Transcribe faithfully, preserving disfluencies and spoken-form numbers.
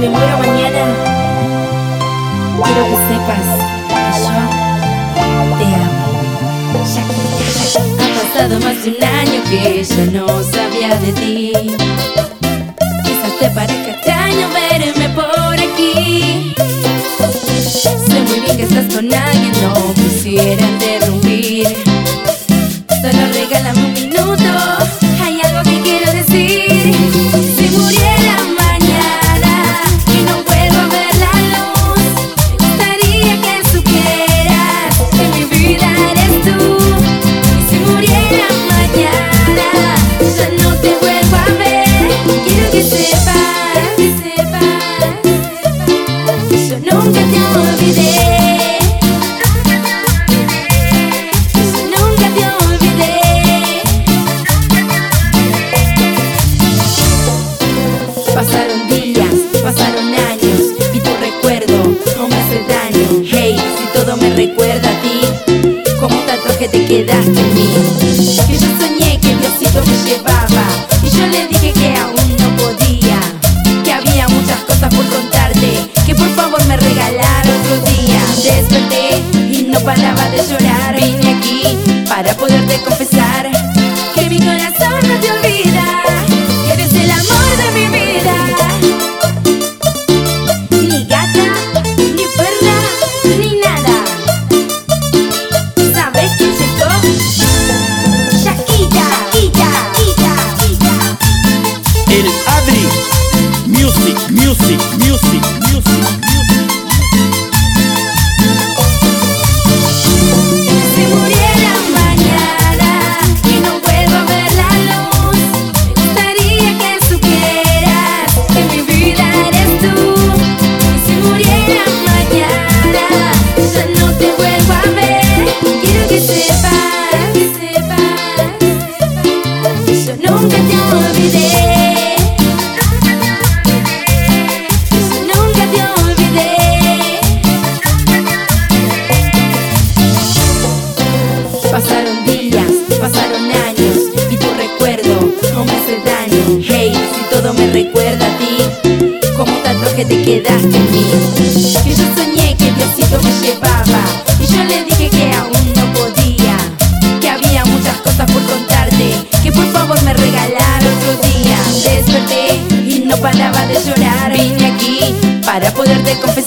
me muero mañana, quiero que sepas que yo te amo. Ha pasado más de un año que ya no sabía de ti. Quizás te parezca extraño verme por aquí. Sé muy bien que estás con alguien, no quisiera interrumpir. Solo regálame un minuto, hay algo que quiero decir. Si muriera mañana y no vuelvo a ver la luz, me gustaría que supieras que mi vida eres tú. Y si muriera mañana ya no te vuelvo a ver, quiero que sepas, que sepas, que yo nunca te olvidé. Pasaron días, pasaron años y tu recuerdo no me hace daño. Hey, si todo me recuerda a ti, como un tatuaje te quedaste en mí. Que yo soñé que Diosito me llevaba y yo le dije que aún no podía, que había muchas cosas por contarte, que por favor me regalara otro día. Desperté y no paraba de llorar. Vine aquí para poderte confesar que mi corazón no te olvida, que eres el amor de mi vida. Ni gata, ni perra, ni nada. ¿Sabes quién llegó? Shakira, Shakira, Shakira. El Adri. Music, music, music, music, music. Si muriera mañana y no vuelvo a ver la luz, me gustaría que supieras que mi vida eres tú. Y si muriera mañana ya no te vuelvo a ver, quiero que sepas, que sepas, que yo nunca te olvidé. Que yo nunca te olvidé. Pasaron días, pasaron años y tu recuerdo no me hace daño. Hey, si todo me recuerda a ti, como un tatuaje te quedaste en mí. Que yo soñé que Diosito me llevaba y yo le dije que aún no podía, que había muchas cosas por contarte, que por favor me regalara otro día. Desperté y no paraba de llorar. Vine aquí para poderte confesar